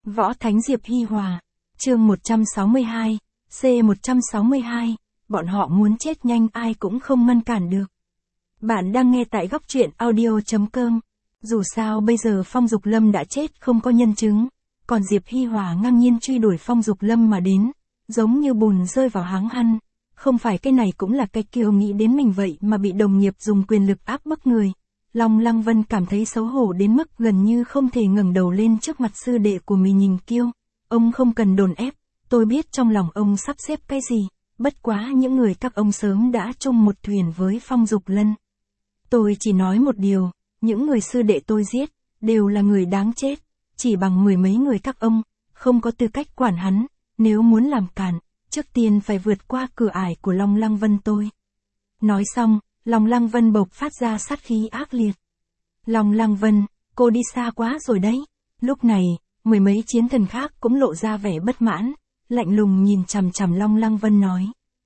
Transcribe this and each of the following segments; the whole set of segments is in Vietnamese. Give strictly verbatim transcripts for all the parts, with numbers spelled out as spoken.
Võ Thánh Diệp Hi Hòa, chương một trăm sáu mươi hai, C một trăm sáu mươi hai, bọn họ muốn chết nhanh ai cũng không ngăn cản được. Bạn đang nghe tại góc truyện audio.com. Dù sao bây giờ Phong Dục Lâm đã chết không có nhân chứng, còn Diệp Hi Hòa ngang nhiên truy đuổi Phong Dục Lâm mà đến, giống như bùn rơi vào háng ăn. Không phải cái này cũng là cái kiều nghĩ đến mình vậy mà bị đồng nghiệp dùng quyền lực áp bức người. Long Lăng Vân cảm thấy xấu hổ đến mức gần như không thể ngẩng đầu lên trước mặt sư đệ của mình nhìn kiêu. Ông không cần đồn ép, tôi biết trong lòng ông sắp xếp cái gì, bất quá những người các ông sớm đã chung một thuyền với Phong Dục Lân. Tôi chỉ nói một điều, những người sư đệ tôi giết, đều là người đáng chết, chỉ bằng mười mấy người các ông, không có tư cách quản hắn, nếu muốn làm cản, trước tiên phải vượt qua cửa ải của Long Lăng Vân tôi. Nói xong, Long Lăng Vân bộc phát ra sát khí ác liệt. Long Lăng Vân, cô đi xa quá rồi đấy. Lúc này, mười mấy chiến thần khác cũng lộ ra vẻ bất mãn, lạnh lùng nhìn chằm chằm Long Lăng Vân nói.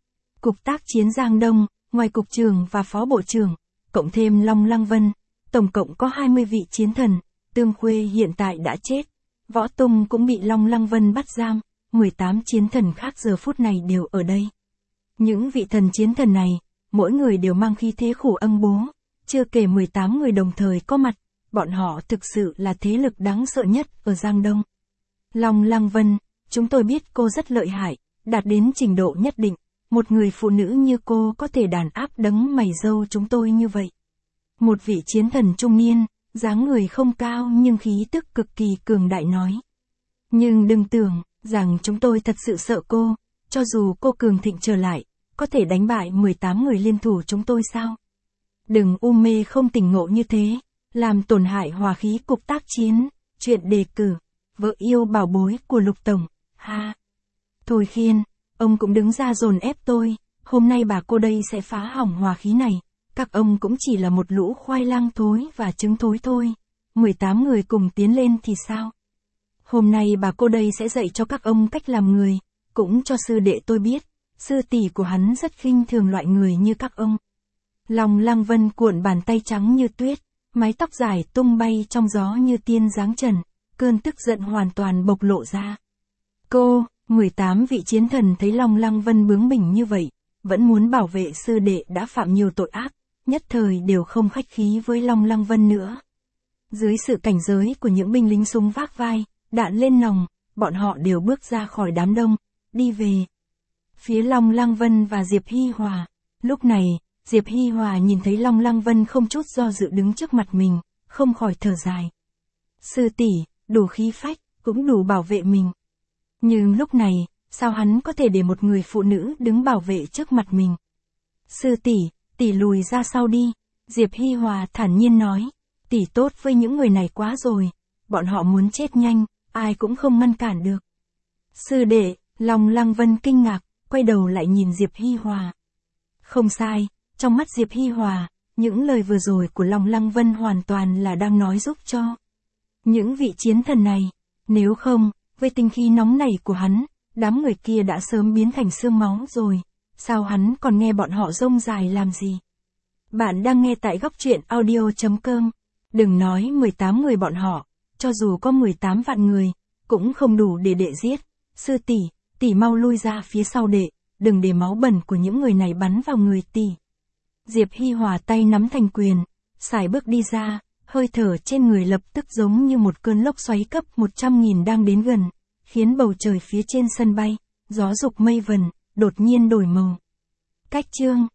Cục tác chiến Giang Đông, ngoài cục trưởng và phó bộ trưởng, cộng thêm Long Lăng Vân, tổng cộng có hai mươi vị chiến thần, Tương Khuê hiện tại đã chết. Võ Tung cũng bị Long Lăng Vân bắt giam, mười tám chiến thần khác giờ phút này đều ở đây. Những vị thần chiến thần này, mỗi người đều mang khí thế khủng âng bố, chưa kể mười tám người đồng thời có mặt, bọn họ thực sự là thế lực đáng sợ nhất ở Giang Đông. Long Lăng Vân, chúng tôi biết cô rất lợi hại, đạt đến trình độ nhất định, một người phụ nữ như cô có thể đàn áp đấng mày râu chúng tôi như vậy. Một vị chiến thần trung niên, dáng người không cao nhưng khí tức cực kỳ cường đại nói. Nhưng đừng tưởng rằng chúng tôi thật sự sợ cô, cho dù cô cường thịnh trở lại, có thể đánh bại mười tám người liên thủ chúng tôi sao? Đừng u mê không tỉnh ngộ như thế, làm tổn hại hòa khí cục tác chiến, chuyện đề cử, vợ yêu bảo bối của Lục Tổng, ha. Thôi Khiên, ông cũng đứng ra dồn ép tôi, hôm nay bà cô đây sẽ phá hỏng hòa khí này, các ông cũng chỉ là một lũ khoai lang thối và trứng thối thôi, mười tám người cùng tiến lên thì sao? Hôm nay bà cô đây sẽ dạy cho các ông cách làm người, cũng cho sư đệ tôi biết. Sư tỷ của hắn rất khinh thường loại người như các ông. Long Lăng Vân cuộn bàn tay trắng như tuyết, mái tóc dài tung bay trong gió như tiên dáng trần, cơn tức giận hoàn toàn bộc lộ ra. Cô, mười tám vị chiến thần thấy Long Lăng Vân bướng bỉnh như vậy, vẫn muốn bảo vệ sư đệ đã phạm nhiều tội ác, nhất thời đều không khách khí với Long Lăng Vân nữa. Dưới sự cảnh giới của những binh lính súng vác vai, đạn lên nòng, bọn họ đều bước ra khỏi đám đông, đi về. Phía Long Lăng Vân và Diệp Hi Hòa. Lúc này, Diệp Hi Hòa nhìn thấy Long Lăng Vân không chút do dự đứng trước mặt mình, không khỏi thở dài. Sư tỷ, đủ khí phách, cũng đủ bảo vệ mình. Nhưng lúc này, sao hắn có thể để một người phụ nữ đứng bảo vệ trước mặt mình? Sư tỷ, tỷ lùi ra sau đi. Diệp Hi Hòa thản nhiên nói. Tỷ tốt với những người này quá rồi. Bọn họ muốn chết nhanh, ai cũng không ngăn cản được. Sư đệ, Long Lăng Vân kinh ngạc, quay đầu lại nhìn Diệp Hi Hòa. Không sai, trong mắt Diệp Hi Hòa, những lời vừa rồi của Long Lăng Vân hoàn toàn là đang nói giúp cho những vị chiến thần này, nếu không, với tinh khí nóng này của hắn, đám người kia đã sớm biến thành xương máu rồi, sao hắn còn nghe bọn họ rông dài làm gì? Bạn đang nghe tại góc truyện audio.com, đừng nói mười tám người bọn họ, cho dù có mười tám vạn người, cũng không đủ để đệ giết, sư tỷ. Tỷ mau lui ra phía sau đệ, đừng để máu bẩn của những người này bắn vào người tỷ. Diệp Hi Hòa tay nắm thành quyền, sải bước đi ra, hơi thở trên người lập tức giống như một cơn lốc xoáy cấp một trăm nghìn đang đến gần, khiến bầu trời phía trên sân bay, gió dục mây vần, đột nhiên đổi màu. Cách chương